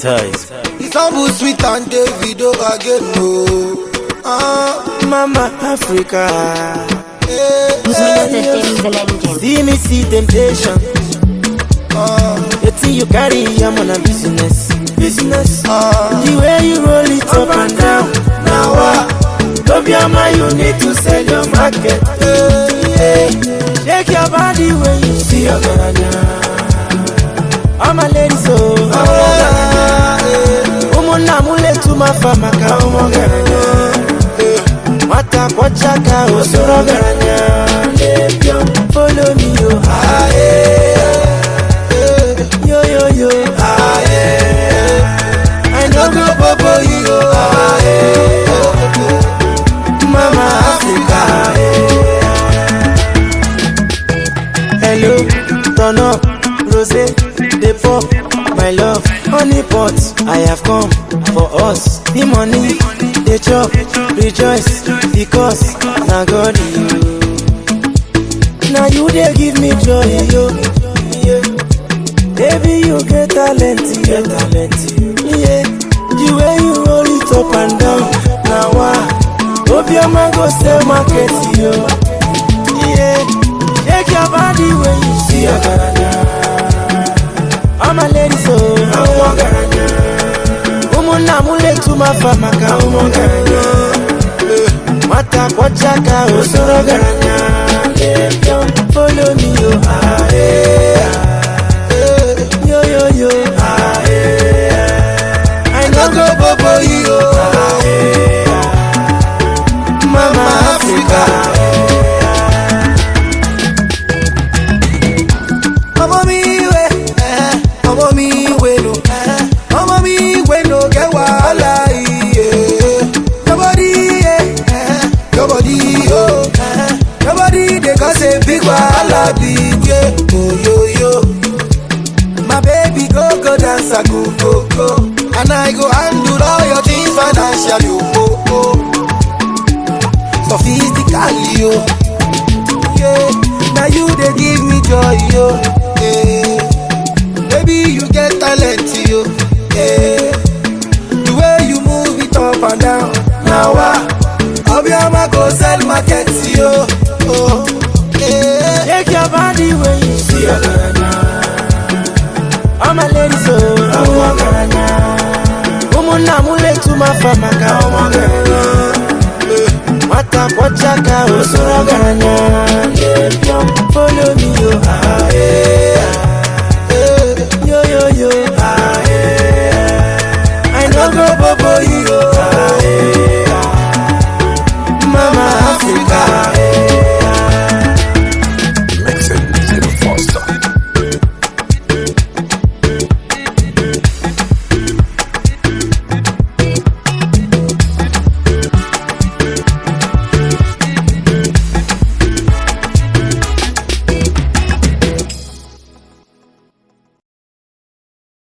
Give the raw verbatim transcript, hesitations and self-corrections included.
Hypnotize. Istanbul sweet and Davido again, no. Ah, Mama Africa. eh, See me see temptation. The thing you carry, I'm on a business. Business. ah, The way you roll it up and down. Now what? Don't be a man, you need to sell your market. Yeah. Shake your body when you see your garanya. I'm a lady, so Umuna mule to my famaka, Umo garanya. Mata kwa chaka, Osoro garanya. Follow me, yo. Ah, yeah. Yo, yo, yo. Ah, yeah. I know go bobo, yo. Ah, yeah. Mama Africa. Hello, turn up, rosé, they pop, my love, honey pot. I have come for us. The money, they chop, rejoice, because now God you. Now you they give me joy, yo. Yeah. Baby, you get talent, get talent, yeah. The way you roll it up and down, now I hope your man go sell market, yo. Yeah, take your body when you see your garanya. I'm a lady, so I'm a garanya. Umuna mule to my famaka, umo garanya. Mata kwa chaka, osoro garanya. Follow me, yo. Ah, yeah. Yo, yo, yo. Ah, yeah. I know go bobo, yo. Ah, yeah. Mama Africa. Mama mi we, eh, mama mi we no, eh, mama mi we no get wahala, yeah. Your body, yeah, eh, your body, oh, eh, your body they cause a big wahala, big yeah, oh yo yo. My baby go go dance, I go go go, and I go handle all your things financially, oh oh. Sophistically, yo, yeah. Now you they give me joy, yo. Yeah. Baby, you get talent, yo. Yeah. The way you move it up and down. Now what? Obiama go sell market, yo. Oh, yeah. Take your body when you see your garanya. I'm a lady, so I'm a garanya. Umuna mule to my famaka, I'm a garanya. Mata kwa chaka, osoro garanya. Follow me, yo. Ah,